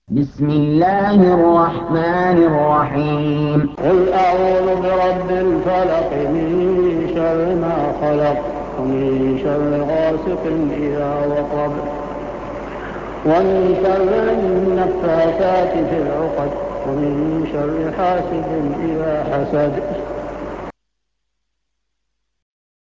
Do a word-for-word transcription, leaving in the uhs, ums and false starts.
بسم الله الرحمن الرحيم قل أعوذ برب الفلق من شر ما خلق ومن شر غاسق إذا وقب ومن شر النفاثات في العقد ومن شر حاسد إذا حسد